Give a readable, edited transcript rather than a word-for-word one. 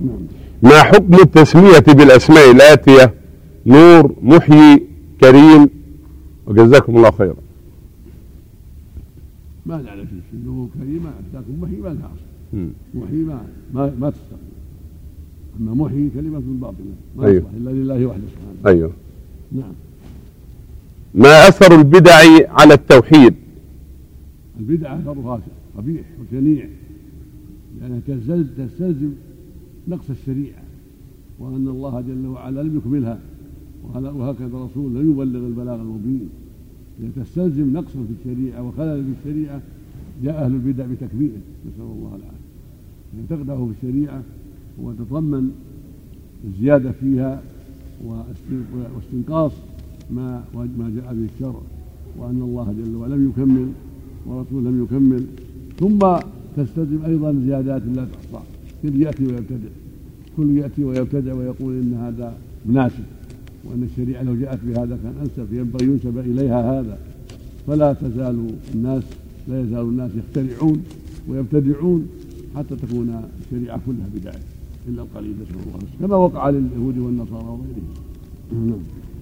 ما حكم التسمية بالأسماء الآتية: نور، محيي، كريم؟ وجزاكم الله خيرا. ما نعرف نور كريم أتاكم، محيي ما لها أصل، محيي ما تستقيم. أما محيي كلمة باطلة ما تصلح إلا لله وحده سبحانه. أيوه. نعم. ما أثر البدع على التوحيد؟ البدعة أثرها قبيح وشنيع، لأنها تستلزم نقص الشريعة، وأن الله جل وعلا لم يكملها، وهكذا الرسول لم يبلغ البلاغ المبين. إذا تستلزم نقصا في الشريعة وخلل في الشريعة جاء أهل البدع بتكبيره، نسأل الله العافية. يعني تقدح في الشريعة وتتضمن الزيادة فيها واستنقاص ما جاء به الشرع، وأن الله جل وعلا لم يكمل ورسول لم يكمل. ثم تستلزم أيضا زيادات لا تحصى، كل يأتي ويبتدع ويقول إن هذا مناسب، وأن الشريعة لو جاءت بهذا كان أنسب، ينبغي ينسب إليها هذا. فلا يزال الناس يخترعون ويبتدعون حتى تكون الشريعة كلها بدعة إلا القليل، نسأل الله، كما وقع لليهود والنصارى وغيرهم.